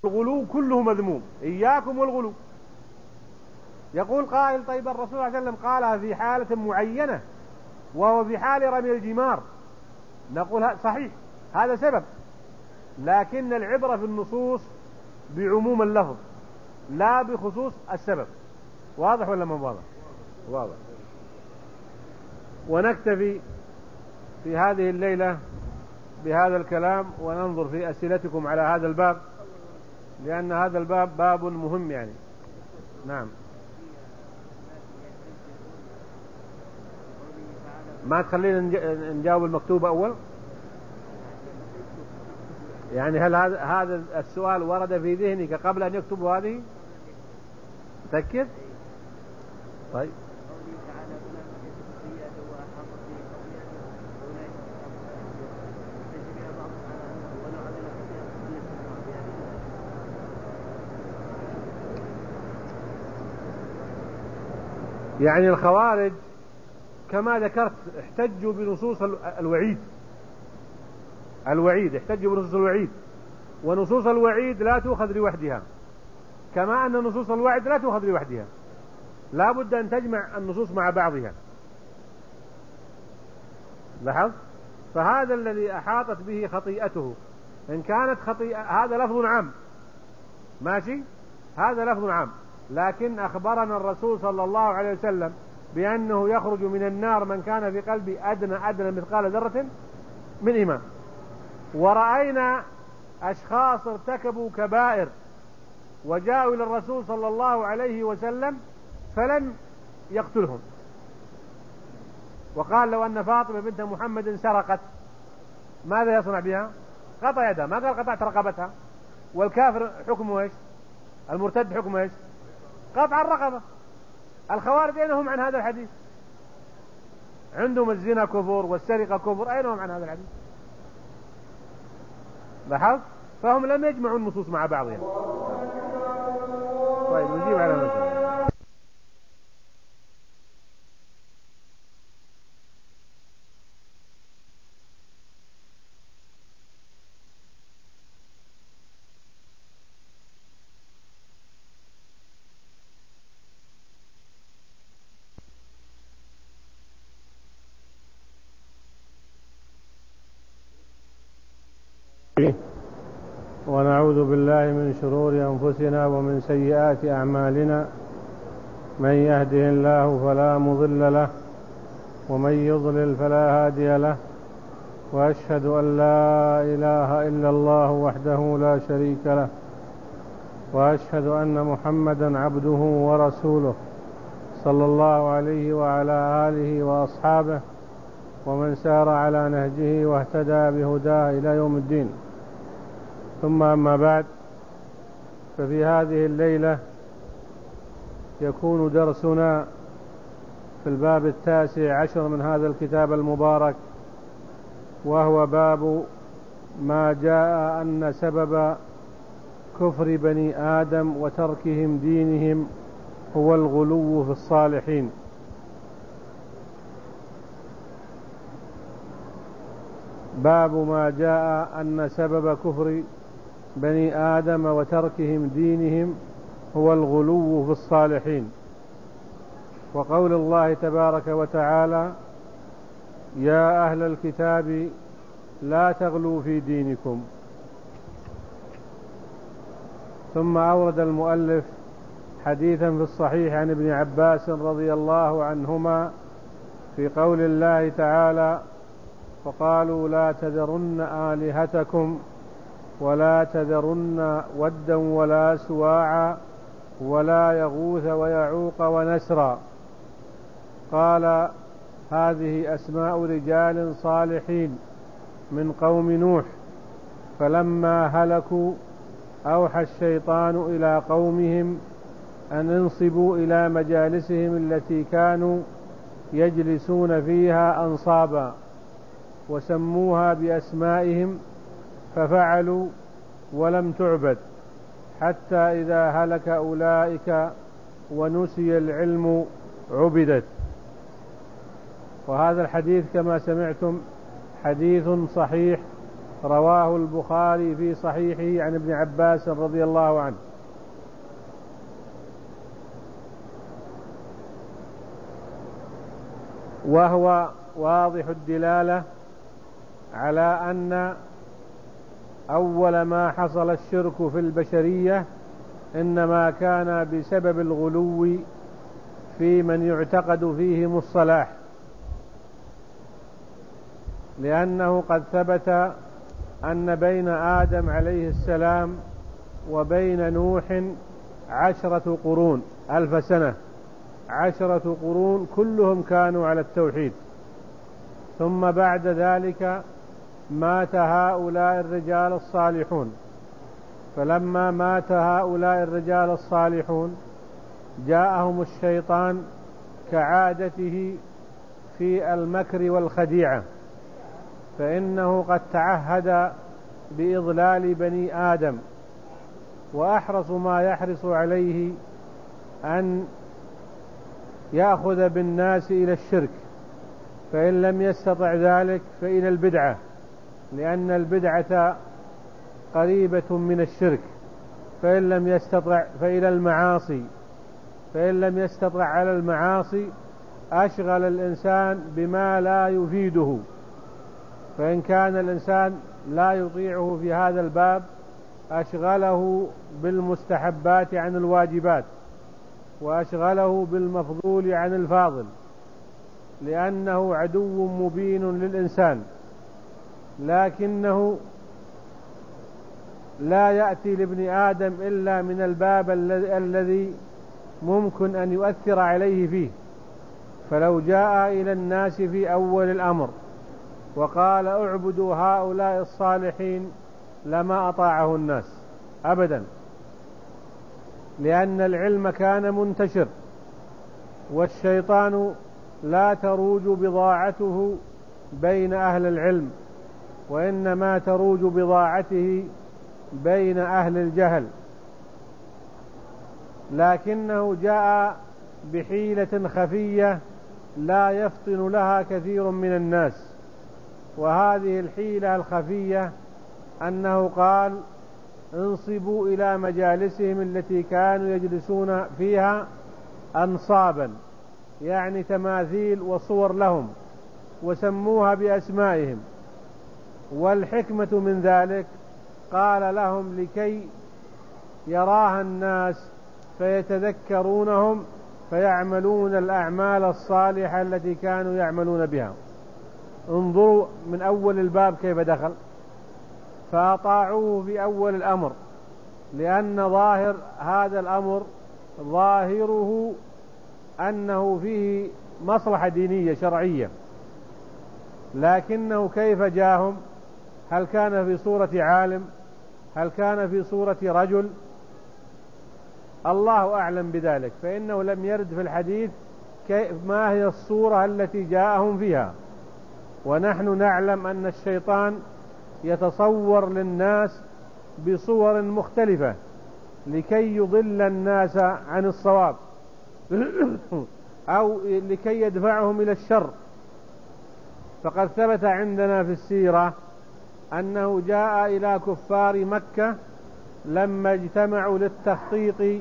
الغلو كله مذموم، إياكم والغلو. يقول قائل: طيب الرسول صلى الله عليه وسلم قالها في حالة معينة وهو في حال رمي الجمار. نقول صحيح، هذا سبب، لكن العبرة في النصوص بعموم اللفظ لا بخصوص السبب. واضح ولا ما واضح؟ واضح. ونكتفي في هذه الليلة بهذا الكلام، وننظر في أسئلتكم على هذا الباب، لأن هذا الباب باب مهم يعني. نعم. ما تخلينا نجاوب المكتوب أول؟ يعني هل هذا السؤال ورد في ذهنك قبل أن يكتبوا هذه؟ تأكد؟ طيب. يعني الخوارج كما ذكرت احتجوا بنصوص الوعيد، احتجوا بنصوص الوعيد، ونصوص الوعيد لا تؤخذ لوحدها، كما أن نصوص الوعد لا تؤخذ لوحدها، لا بد أن تجمع النصوص مع بعضها. لاحظ؟ فهذا الذي أحاطت به خطيئته، إن كانت خطيئة، هذا لفظ عام ماشي، هذا لفظ عام، لكن أخبرنا الرسول صلى الله عليه وسلم بأنه يخرج من النار من كان في قلبه أدنى مثقال ذرة من إيمان. ورأينا أشخاص ارتكبوا كبائر وجاءوا إلى الرسول صلى الله عليه وسلم فلم يقتلهم، وقال: لو أن فاطمة بنت محمد سرقت ماذا يصنع بها؟ قطع يدها، ما قال قطعت رقبتها. والكافر حكمه ايش؟ المرتد حكمه ايش؟ قطع الرقبة. الخوارج أين هم عن هذا الحديث؟ عندهم الزنا كفر والسرقة كفر، أين هم عن هذا الحديث؟ لاحظ؟ فهم لم يجمعوا النصوص مع بعضها. طيب نجيب على مثلا. ونعوذ بالله من شرور أنفسنا ومن سيئات أعمالنا، من يهده الله فلا مضل له ومن يضلل فلا هادي له، وأشهد أن لا إله إلا الله وحده لا شريك له، وأشهد أن محمدا عبده ورسوله صلى الله عليه وعلى آله وأصحابه ومن سار على نهجه واهتدى بهداه إلى يوم الدين. ثم أما بعد، ففي هذه الليلة يكون درسنا في الباب 19 من هذا الكتاب المبارك، وهو باب ما جاء أن سبب كفر بني آدم وتركهم دينهم هو الغلو في الصالحين. باب ما جاء أن سبب كفر بني آدم وتركهم دينهم هو الغلو في الصالحين. وقول الله تبارك وتعالى: يا أهل الكتاب لا تغلوا في دينكم. ثم أورد المؤلف حديثا في الصحيح عن ابن عباس رضي الله عنهما في قول الله تعالى: وقالوا لا تذرن آلهتكم ولا تذرن ودا ولا سواعا ولا يغوث ويعوق ونسرا. قال: هذه أسماء رجال صالحين من قوم نوح، فلما هلكوا أوحى الشيطان إلى قومهم أن انصبوا إلى مجالسهم التي كانوا يجلسون فيها أنصابا، وسموها بأسمائهم، ففعلوا ولم تعبد، حتى إذا هلك أولئك ونسي العلم عبدت. وهذا الحديث كما سمعتم حديث صحيح رواه البخاري في صحيحه عن ابن عباس رضي الله عنه. وهو واضح الدلالة على أن أول ما حصل الشرك في البشرية إنما كان بسبب الغلو في من يعتقد فيهم الصلاح، لأنه قد ثبت أن بين آدم عليه السلام وبين نوح 10 قرون 1000 سنة، 10 قرون كلهم كانوا على التوحيد. ثم بعد ذلك مات هؤلاء الرجال الصالحون، فلما مات هؤلاء الرجال الصالحون جاءهم الشيطان كعادته في المكر والخديعة، فإنه قد تعهد بإضلال بني آدم، وأحرص ما يحرص عليه أن يأخذ بالناس إلى الشرك، فإن لم يستطع ذلك فإلى البدعة، لأن البدعة قريبة من الشرك، فإن لم يستطع فإلى المعاصي، فإن لم يستطع على المعاصي أشغل الإنسان بما لا يفيده، فإن كان الإنسان لا يطيعه في هذا الباب أشغله بالمستحبات عن الواجبات، وأشغله بالمفضول عن الفاضل، لأنه عدو مبين للإنسان، لكنه لا يأتي لابن آدم إلا من الباب الذي ممكن أن يؤثر عليه فيه. فلو جاء إلى الناس في أول الأمر وقال اعبدوا هؤلاء الصالحين لما أطاعه الناس أبدا، لأن العلم كان منتشر، والشيطان لا تروج بضاعته بين أهل العلم، وإنما تروج بضاعته بين أهل الجهل، لكنه جاء بحيلة خفية لا يفطن لها كثير من الناس، وهذه الحيلة الخفية أنه قال انصبوا إلى مجالسهم التي كانوا يجلسون فيها أنصابا، يعني تماثيل وصور لهم، وسموها بأسمائهم. والحكمة من ذلك قال لهم لكي يراها الناس فيتذكرونهم فيعملون الأعمال الصالحة التي كانوا يعملون بها. انظروا من أول الباب كيف دخل، فأطاعوه في أول الأمر، لأن ظاهر هذا الأمر ظاهره أنه فيه مصلحة دينية شرعية، لكنه كيف جاءهم؟ هل كان في صورة عالم؟ هل كان في صورة رجل؟ الله أعلم بذلك، فإنه لم يرد في الحديث ما هي الصورة التي جاءهم فيها. ونحن نعلم أن الشيطان يتصور للناس بصور مختلفة لكي يضل الناس عن الصواب أو لكي يدفعهم إلى الشر. فقد ثبت عندنا في السيرة أنه جاء إلى كفار مكة لما اجتمعوا للتخطيط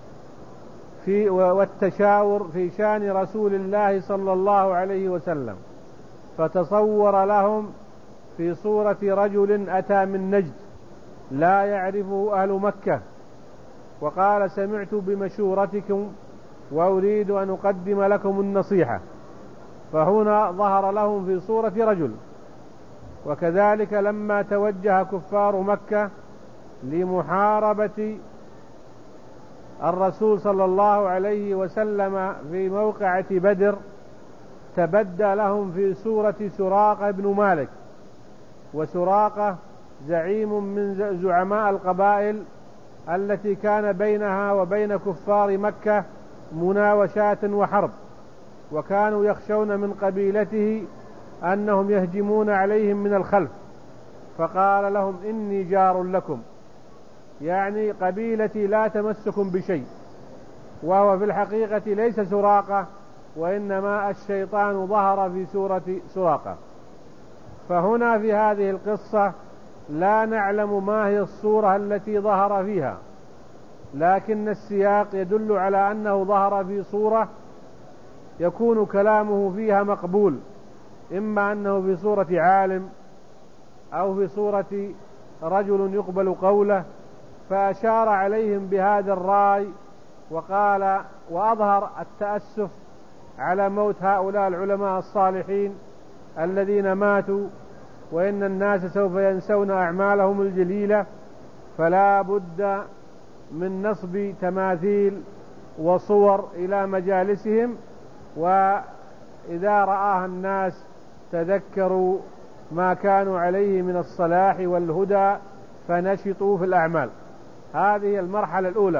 والتشاور في شان رسول الله صلى الله عليه وسلم، فتصور لهم في صورة رجل أتى من نجد لا يعرفه أهل مكة، وقال سمعت بمشورتكم وأريد أن أقدم لكم النصيحة، فهنا ظهر لهم في صورة رجل. وكذلك لما توجه كفار مكة لمحاربة الرسول صلى الله عليه وسلم في موقعة بدر تبدى لهم في صورة سراقة بن مالك، وسراقة زعيم من زعماء القبائل التي كان بينها وبين كفار مكة مناوشات وحرب، وكانوا يخشون من قبيلته أنهم يهجمون عليهم من الخلف، فقال لهم إني جار لكم، يعني قبيلتي لا تمسكم بشيء. وهو في الحقيقة ليس سراقة، وإنما الشيطان ظهر في سورة سراقة. فهنا في هذه القصة لا نعلم ما هي الصورة التي ظهر فيها، لكن السياق يدل على أنه ظهر في صورة يكون كلامه فيها مقبول، إما أنه في صورة عالم أو في صورة رجل يقبل قوله، فأشار عليهم بهذا الرأي وقال وأظهر التأسف على موت هؤلاء العلماء الصالحين الذين ماتوا، وإن الناس سوف ينسون أعمالهم الجليلة، فلا بد من نصب تماثيل وصور إلى مجالسهم، وإذا رآها الناس تذكروا ما كانوا عليه من الصلاح والهدى فنشطوا في الأعمال. هذه المرحلة الأولى.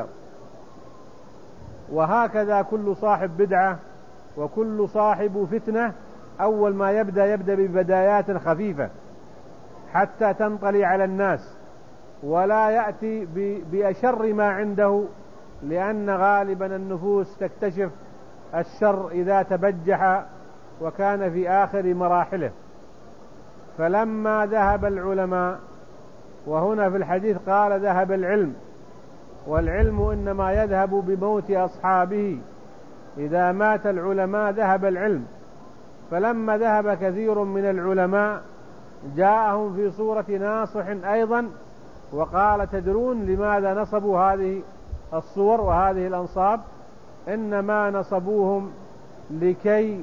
وهكذا كل صاحب بدعة وكل صاحب فتنة أول ما يبدأ ببدايات خفيفة حتى تنطلي على الناس، ولا يأتي بأشر ما عنده، لأن غالبا النفوس تكتشف الشر إذا تبجح وكان في آخر مراحله. فلما ذهب العلماء، وهنا في الحديث قال ذهب العلم، والعلم إنما يذهب بموت أصحابه، إذا مات العلماء ذهب العلم. فلما ذهب كثير من العلماء جاءهم في صورة ناصح أيضا وقال تدرون لماذا نصبوا هذه الصور وهذه الأنصاب؟ إنما نصبوهم لكي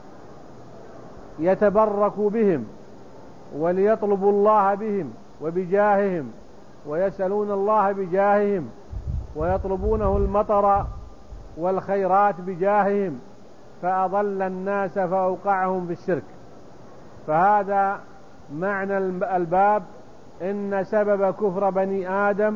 يتبركوا بهم وليطلبوا الله بهم وبجاههم، ويسألون الله بجاههم، ويطلبونه المطر والخيرات بجاههم، فأضل الناس فأوقعهم في الشرك. فهذا معنى الباب، إن سبب كفر بني آدم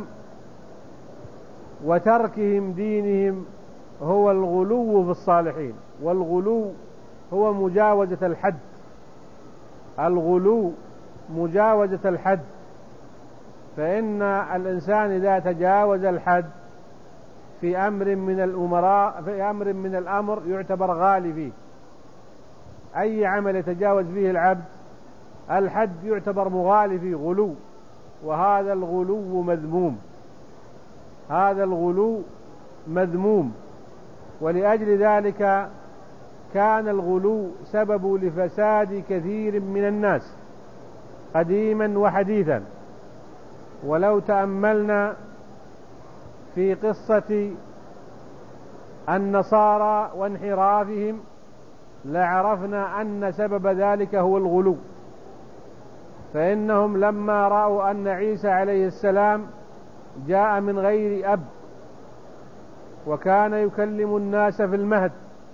وتركهم دينهم هو الغلو في الصالحين، والغلو هو مجاوزة الحد، الغلو مجاوزة الحد. فإن الإنسان إذا تجاوز الحد في أمر من الأمراء، في أمر من الأمر يعتبر غالي فيه. أي عمل يتجاوز فيه العبد الحد يعتبر مغالي فيه، غلو، وهذا الغلو مذموم، هذا الغلو مذموم. ولأجل ذلك كان الغلو سبب لفساد كثير من الناس قديما وحديثا. ولو تأملنا في قصة النصارى وانحرافهم لعرفنا أن سبب ذلك هو الغلو. فإنهم لما رأوا أن عيسى عليه السلام جاء من غير أب، وكان يكلم الناس في المهد،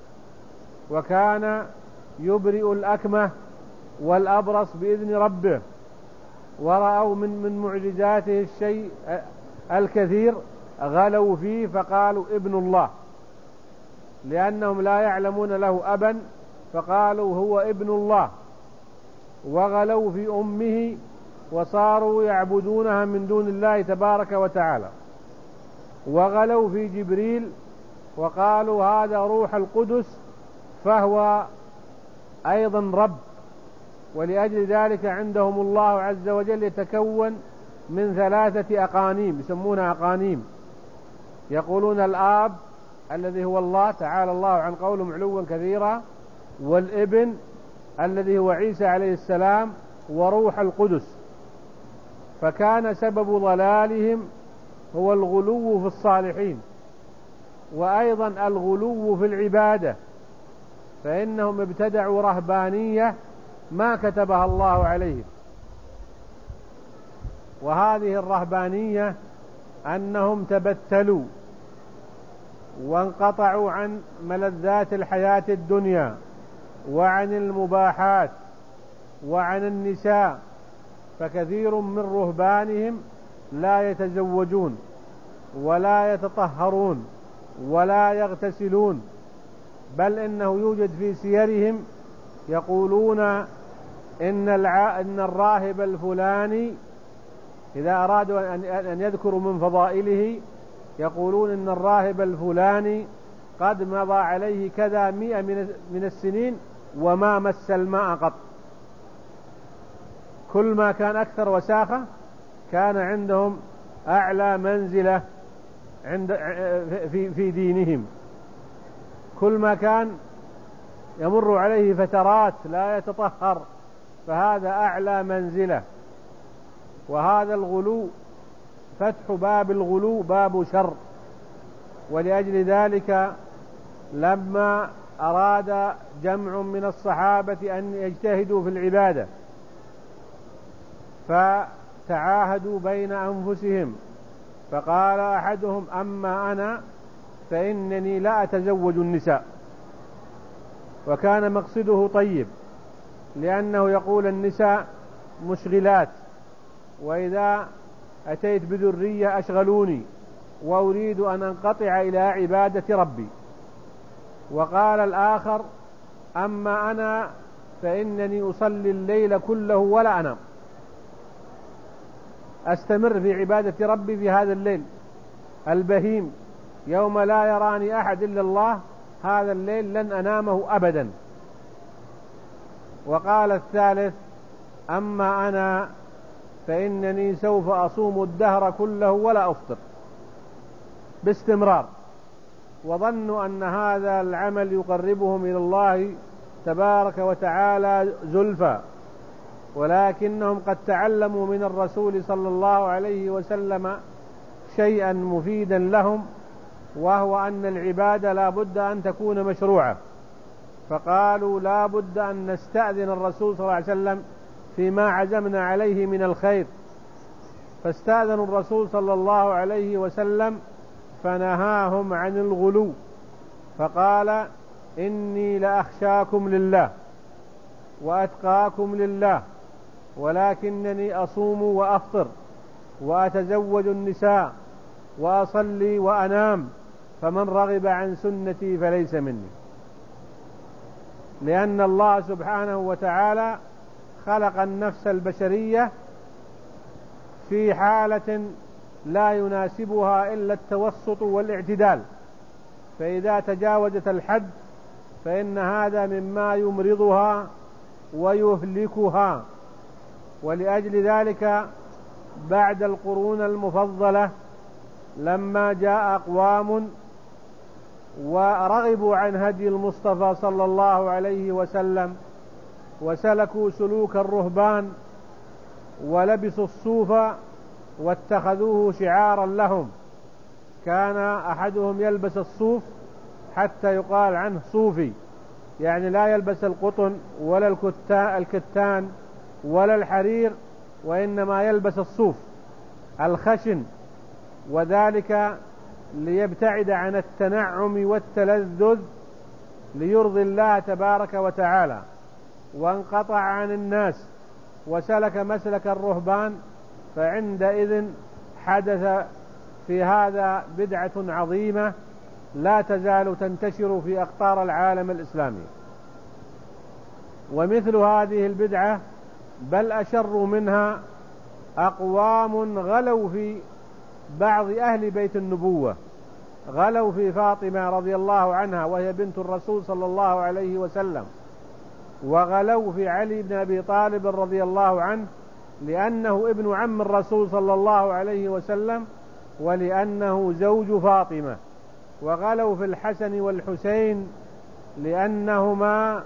وكان يبرئ الأكمه والأبرص بإذن ربه، ورأوا من معجزاته الشيء الكثير، غلوا فيه فقالوا ابن الله، لأنهم لا يعلمون له أبا فقالوا هو ابن الله، وغلوا في أمه وصاروا يعبدونها من دون الله تبارك وتعالى، وغلوا في جبريل وقالوا هذا روح القدس فهو أيضا رب. ولأجل ذلك عندهم الله عز وجل يتكون من 3 أقانيم يسمونها أقانيم، يقولون الآب الذي هو الله تعالى الله عن قولهم علوا كثيرا، والابن الذي هو عيسى عليه السلام، وروح القدس. فكان سبب ضلالهم هو الغلو في الصالحين، وأيضا الغلو في العبادة، فإنهم ابتدعوا رهبانية ما كتبها الله عليهم. وهذه الرهبانية أنهم تبتلوا وانقطعوا عن ملذات الحياة الدنيا وعن المباحات وعن النساء، فكثير من رهبانهم لا يتزوجون ولا يتطهرون ولا يغتسلون، بل إنه يوجد في سيرهم يقولون إن الراهب الفلاني إذا أرادوا أن يذكروا من فضائله يقولون إن الراهب الفلاني قد مضى عليه كذا 100 من السنين وما مس الماء قط. كل ما كان أكثر وساخة كان عندهم أعلى منزلة في دينهم. كل ما كان يمر عليه فترات لا يتطهر فهذا أعلى منزلة. وهذا الغلو فتح باب الغلو باب شر. ولأجل ذلك لما أراد جمع من الصحابة أن يجتهدوا في العبادة فتعاهدوا بين أنفسهم، فقال أحدهم: أما أنا فإنني لا أتزوج النساء. وكان مقصده طيب، لأنه يقول النساء مشغلات، وإذا أتيت بذرية أشغلوني، وأريد أن أنقطع إلى عبادة ربي. وقال الآخر: أما أنا فإنني أصلي الليل كله ولا أنام، أستمر في عبادة ربي في هذا الليل البهيم يوم لا يراني أحد إلا الله، هذا الليل لن أنامه أبدا. وقال الثالث: أما أنا فإنني سوف أصوم الدهر كله ولا أفطر باستمرار. وظنوا أن هذا العمل يقربهم إلى الله تبارك وتعالى زلفى، ولكنهم قد تعلموا من الرسول صلى الله عليه وسلم شيئا مفيدا لهم، وهو أن العبادة لا بد أن تكون مشروعة. فقالوا: لا بد أن نستأذن الرسول صلى الله عليه وسلم فيما عزمنا عليه من الخير. فاستأذنوا الرسول صلى الله عليه وسلم فنهاهم عن الغلو، فقال: إني لأخشاكم لله وأتقاكم لله، ولكنني أصوم وأفطر وأتزوج النساء وأصلي وأنام، فمن رغب عن سنتي فليس مني. لأن الله سبحانه وتعالى خلق النفس البشرية في حالة لا يناسبها إلا التوسط والاعتدال، فإذا تجاوزت الحد فإن هذا مما يمرضها ويهلكها. ولأجل ذلك بعد القرون المفضلة لما جاء أقوام ورغبوا عن هدي المصطفى صلى الله عليه وسلم وسلكوا سلوك الرهبان ولبسوا الصوف واتخذوه شعارا لهم، كان أحدهم يلبس الصوف حتى يقال عنه صوفي، يعني لا يلبس القطن ولا الكتان ولا الحرير، وإنما يلبس الصوف الخشن، وذلك ليبتعد عن التنعم والتلذذ ليرضي الله تبارك وتعالى، وانقطع عن الناس وسلك مسلك الرهبان. فعندئذ حدث في هذا بدعة عظيمة لا تزال تنتشر في أقطار العالم الإسلامي. ومثل هذه البدعة بل أشر منها أقوام غلوا في بعض أهل بيت النبوة، غلوا في فاطمة رضي الله عنها وهي بنت الرسول صلى الله عليه وسلم، وغلوا في علي بن أبي طالب رضي الله عنه لأنه ابن عم الرسول صلى الله عليه وسلم ولأنه زوج فاطمة، وغلوا في الحسن والحسين لأنهما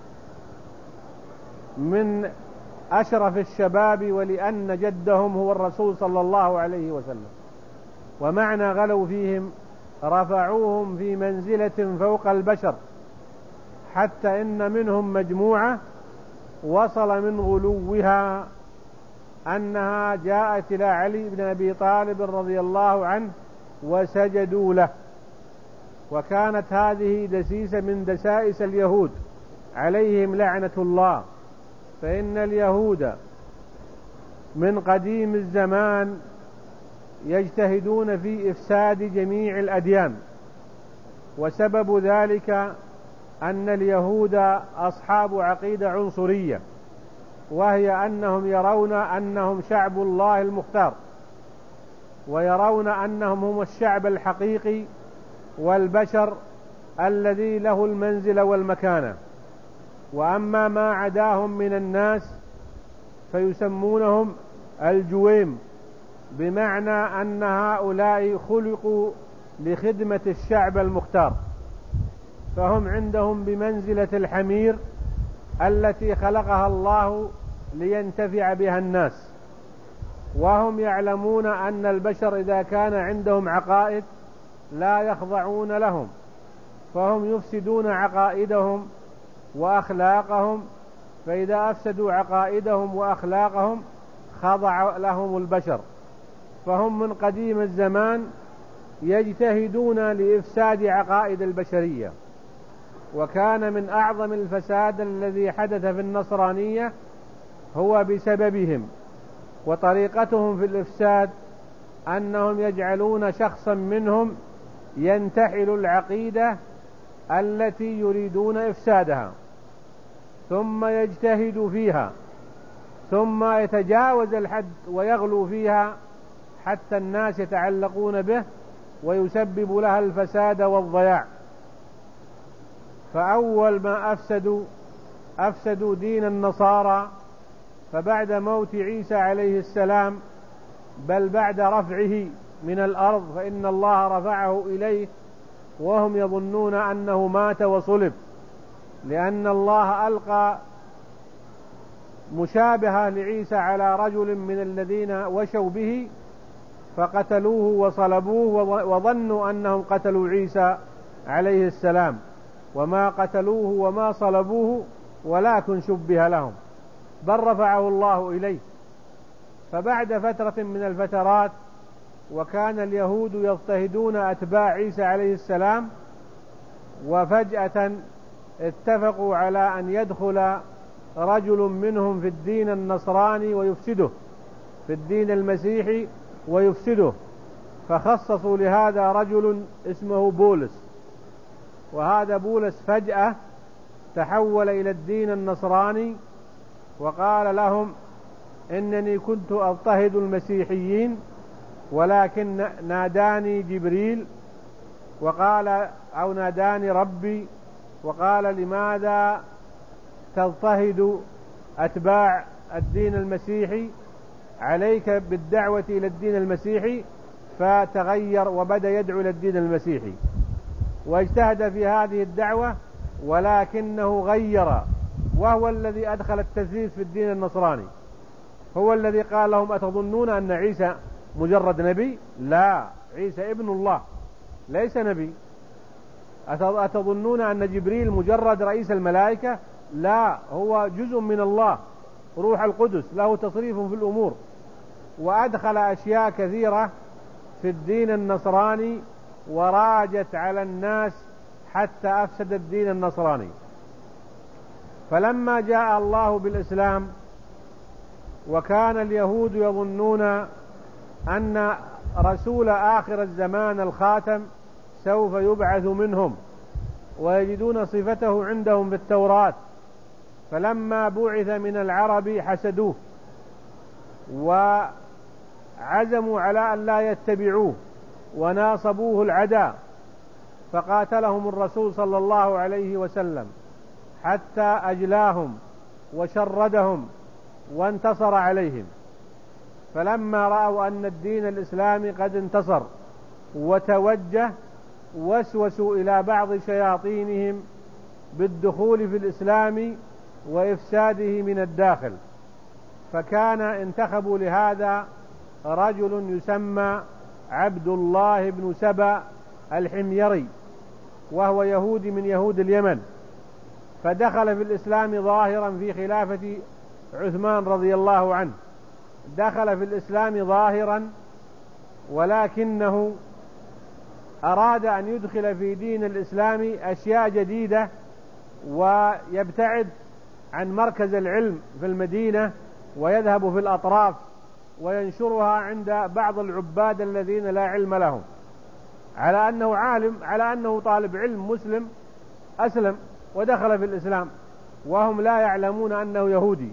من أشرف الشباب ولأن جدهم هو الرسول صلى الله عليه وسلم. ومعنى غلوا فيهم رفعوهم في منزلة فوق البشر، حتى إن منهم مجموعة وصل من غلوها أنها جاءت إلى علي بن أبي طالب رضي الله عنه وسجدوا له. وكانت هذه دسيسة من دسائس اليهود عليهم لعنة الله، فإن اليهود من قديم الزمان يجتهدون في إفساد جميع الأديان، وسبب ذلك أن اليهود أصحاب عقيدة عنصرية، وهي أنهم يرون أنهم شعب الله المختار، ويرون أنهم هم الشعب الحقيقي والبشر الذي له المنزل والمكانة. وأما ما عداهم من الناس فيسمونهم الجويم بمعنى أن هؤلاء خلقوا لخدمة الشعب المختار، فهم عندهم بمنزلة الحمير التي خلقها الله لينتفع بها الناس. وهم يعلمون أن البشر إذا كان عندهم عقائد لا يخضعون لهم، فهم يفسدون عقائدهم وأخلاقهم، فإذا أفسدوا عقائدهم وأخلاقهم خضع لهم البشر. فهم من قديم الزمان يجتهدون لإفساد عقائد البشرية. وكان من أعظم الفساد الذي حدث في النصرانية هو بسببهم، وطريقتهم في الإفساد أنهم يجعلون شخصا منهم ينتحل العقيدة التي يريدون إفسادها، ثم يجتهد فيها، ثم يتجاوز الحد ويغلو فيها حتى الناس يتعلقون به ويسبب لها الفساد والضياع. فأول ما أفسدوا دين النصارى، فبعد موت عيسى عليه السلام، بل بعد رفعه من الأرض، فإن الله رفعه إليه وهم يظنون أنه مات وصلب، لأن الله ألقى مشابهة لعيسى على رجل من الذين وشوا به فقتلوه وصلبوه وظنوا أنهم قتلوا عيسى عليه السلام، وما قتلوه وما صلبوه ولكن شبه لهم، بل رفعه الله إليه. فبعد فترة من الفترات، وكان اليهود يضطهدون أتباع عيسى عليه السلام، وفجأة اتفقوا على أن يدخل رجل منهم في الدين النصراني ويفسده، في الدين المسيحي ويفسده، فخصصوا لهذا رجل اسمه بولس. وهذا بولس فجأة تحول إلى الدين النصراني، وقال لهم إنني كنت أضطهد المسيحيين، ولكن ناداني جبريل وقال، أو ناداني ربي وقال لماذا تضطهد أتباع الدين المسيحي، عليك بالدعوة إلى الدين المسيحي. فتغير وبدأ يدعو إلى الدين المسيحي واجتهد في هذه الدعوة، ولكنه غير، وهو الذي أدخل التثليث في الدين النصراني. هو الذي قال لهم أتظنون أن عيسى مجرد نبي؟ لا، عيسى ابن الله ليس نبي. أتظنون أن جبريل مجرد رئيس الملائكة؟ لا، هو جزء من الله، روح القدس له تصريف في الأمور. وأدخل أشياء كثيرة في الدين النصراني وراجت على الناس حتى أفسد الدين النصراني. فلما جاء الله بالإسلام، وكان اليهود يظنون أن رسول آخر الزمان الخاتم سوف يبعث منهم، ويجدون صفته عندهم في التوراة، فلما بعث من العرب حسدوه وعزموا على أن لا يتبعوه وناصبوه العداء، فقاتلهم الرسول صلى الله عليه وسلم حتى أجلاهم وشردهم وانتصر عليهم. فلما رأوا أن الدين الإسلامي قد انتصر وتوجه، وسوسوا إلى بعض شياطينهم بالدخول في الإسلام وإفساده من الداخل. فكان انتخبوا لهذا رجل يسمى عبد الله بن سبأ الحميري، وهو يهودي من يهود اليمن، فدخل في الإسلام ظاهرا في خلافة عثمان رضي الله عنه، دخل في الإسلام ظاهرا، ولكنه أراد أن يدخل في دين الإسلام أشياء جديدة ويبتعد عن مركز العلم في المدينة ويذهب في الأطراف وينشرها عند بعض العباد الذين لا علم لهم، على أنه عالم، على أنه طالب علم مسلم أسلم ودخل في الإسلام وهم لا يعلمون أنه يهودي.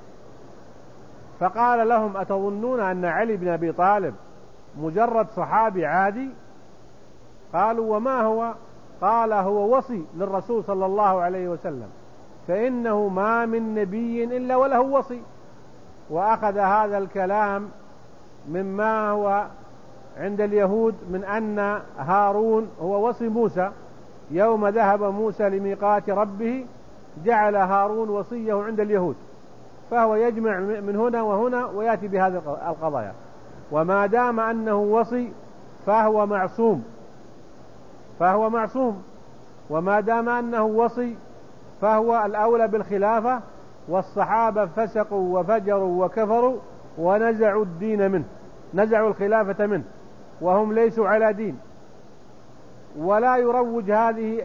فقال لهم أتظنون أن علي بن أبي طالب مجرد صحابي عادي؟ قالوا وما هو؟ قال هو وصي للرسول صلى الله عليه وسلم، فإنه ما من نبي إلا وله وصي. وأخذ هذا الكلام مما هو عند اليهود من أن هارون هو وصي موسى، يوم ذهب موسى لميقات ربه جعل هارون وصيه عند اليهود، فهو يجمع من هنا وهنا ويأتي بهذه القضايا. وما دام أنه وصي فهو معصوم، وما دام أنه وصي فهو الأولى بالخلافة، والصحابة فسقوا وفجروا وكفروا ونزعوا الدين منه، نزعوا الخلافة منه، وهم ليسوا على دين. ولا يروج هذه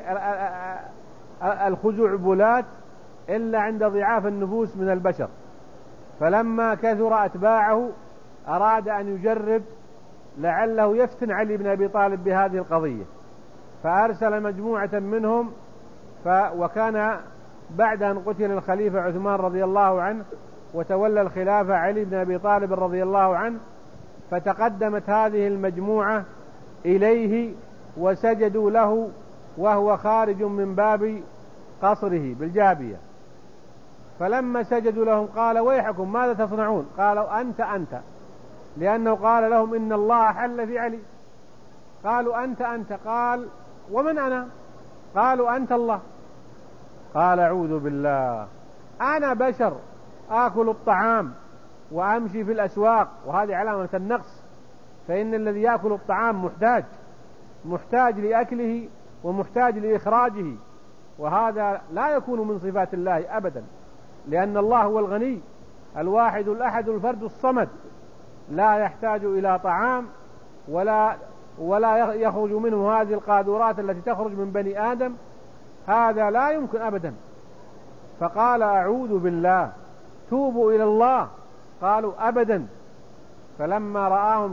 الخزعبلات إلا عند ضعاف النفوس من البشر. فلما كثر أتباعه أراد أن يجرب لعله يفتن علي بن أبي طالب بهذه القضية، فأرسل مجموعة منهم، وكان بعد أن قتل الخليفة عثمان رضي الله عنه وتولى الخلافة علي بن أبي طالب رضي الله عنه، فتقدمت هذه المجموعة إليه وسجدوا له وهو خارج من باب قصره بالجابية. فلما سجدوا لهم قال: ويحكم ماذا تصنعون؟ قالوا: أنت، لأنه قال لهم: إن الله حل في علي. قالوا: أنت. قال: ومن أنا؟ قالوا: أنت الله. قال: أعوذ بالله، أنا بشر آكل الطعام وأمشي في الأسواق، وهذه علامة النقص، فإن الذي يأكل الطعام محتاج لأكله ومحتاج لإخراجه، وهذا لا يكون من صفات الله أبدا، لأن الله هو الغني الواحد الأحد الفرد الصمد، لا يحتاج إلى طعام ولا يخرج منه هذه القاذورات التي تخرج من بني آدم، هذا لا يمكن أبدا. فقال: أعوذ بالله، توبوا إلى الله. قالوا: أبدا. فلما رآهم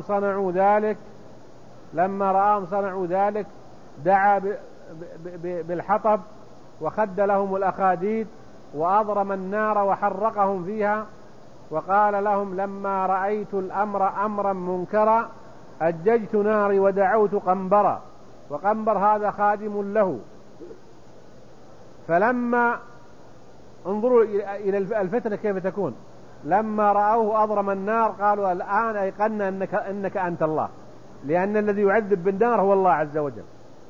صنعوا ذلك دعا بالحطب وخد لهم الأخاديد وأضرم النار وحرقهم فيها، وقال لهم: لما رأيت الأمر أمرا منكرا أججت ناري ودعوت قنبرا، وقنبر هذا خادم له. فلما انظروا إلى الفتنة كيف تكون، لما رأوه أضرم النار قالوا: الآن أيقنا أنك أنت الله، لأن الذي يعذب بالنار هو الله عز وجل.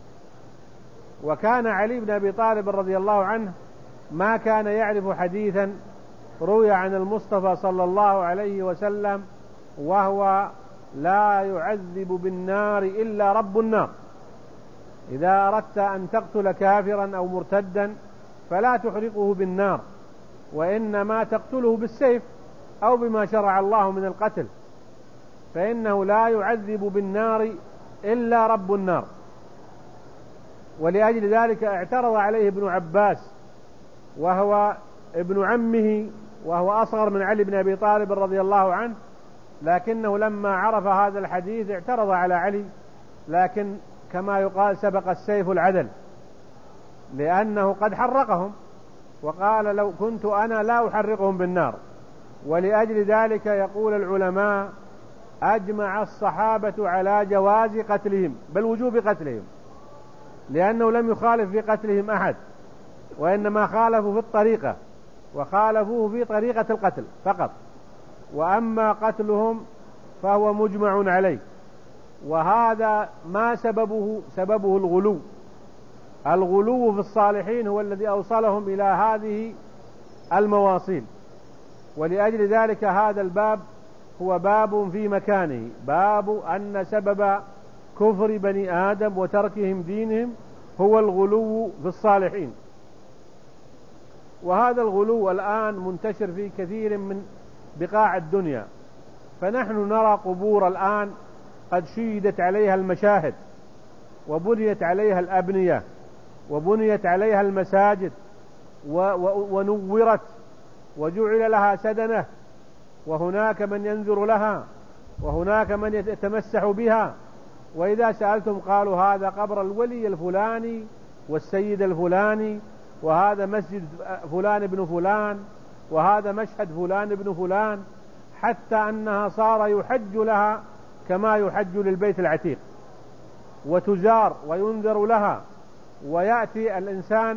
وكان علي بن أبي طالب رضي الله عنه ما كان يعرف حديثا روي عن المصطفى صلى الله عليه وسلم وهو: لا يعذب بالنار إلا رب النار. إذا أردت أن تقتل كافرا أو مرتدا فلا تحرقه بالنار، وإنما تقتله بالسيف أو بما شرع الله من القتل، فإنه لا يعذب بالنار إلا رب النار. ولأجل ذلك اعترض عليه ابن عباس وهو ابن عمه وهو أصغر من علي بن أبي طالب رضي الله عنه، لكنه لما عرف هذا الحديث اعترض على علي، لكن كما يقال سبق السيف العدل، لأنه قد حرقهم، وقال: لو كنت أنا لا أحرقهم بالنار. ولأجل ذلك يقول العلماء: أجمع الصحابة على جواز قتلهم بل وجوب قتلهم، لأنه لم يخالف في قتلهم أحد، وإنما خالفوا في الطريقة، وخالفوه في طريقة القتل فقط، وأما قتلهم فهو مجمع عليه. وهذا ما سببه الغلو في الصالحين هو الذي أوصلهم إلى هذه المواصيل. ولأجل ذلك هذا الباب هو باب في مكانه، باب أن سبب كفر بني آدم وتركهم دينهم هو الغلو في الصالحين. وهذا الغلو الآن منتشر في كثير من بقاع الدنيا، فنحن نرى قبور الآن قد شيدت عليها المشاهد، وبنيت عليها الأبنية، وبنيت عليها المساجد، ونورت وجعل لها سدنة، وهناك من ينذر لها، وهناك من يتمسح بها. وإذا سألتم قالوا: هذا قبر الولي الفلاني والسيد الفلاني، وهذا مسجد فلان ابن فلان، وهذا مشهد فلان ابن فلان، حتى أنها صار يحج لها كما يحج للبيت العتيق، وتزار وينذر لها، ويأتي الإنسان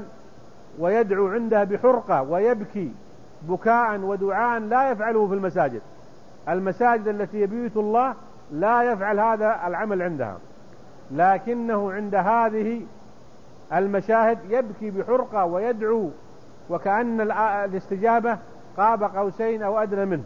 ويدعو عندها بحرقة ويبكي بكاء ودعاء لا يفعله في المساجد، المساجد التي يبيت الله لا يفعل هذا العمل عندها، لكنه عند هذه المشاهد يبكي بحرقة ويدعو وكأن الاستجابة قاب قوسين أو أدنى منه.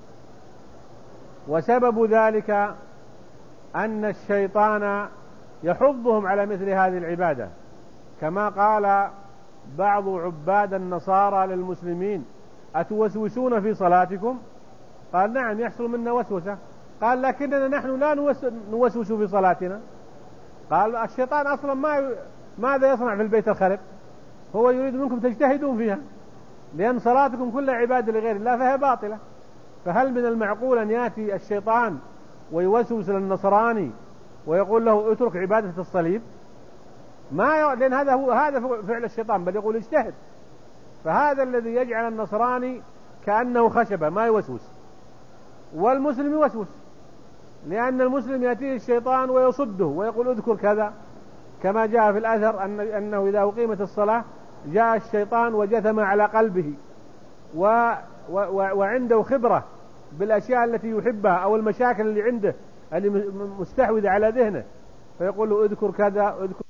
وسبب ذلك أن الشيطان يحضهم على مثل هذه العبادة، كما قال بعض عباد النصارى للمسلمين: أتوسوسون في صلاتكم؟ قال: نعم، يحصل منا وسوسة. قال: لكننا نحن لا نوسوس في صلاتنا. قال: الشيطان أصلا ماذا يصنع في البيت الخرب؟ هو يريد منكم تجتهدون فيها، لأن صلاتكم كلها عبادة لغير الله فهي باطلة. فهل من المعقول أن يأتي الشيطان ويوسوس للنصراني ويقول له اترك عبادة الصليب؟ لأن هذا فعل الشيطان، بل يقول اجتهد. فهذا الذي يجعل النصراني كأنه خشبة ما يوسوس، والمسلم يوسوس، لأن المسلم يأتيه الشيطان ويصده ويقول اذكر كذا، كما جاء في الأثر أنه إذا أقيمت الصلاة جاء الشيطان وجثم على قلبه وعنده خبرة بالأشياء التي يحبها أو المشاكل اللي عنده اللي مستحوذة على ذهنه، فيقول له اذكر كذا اذكر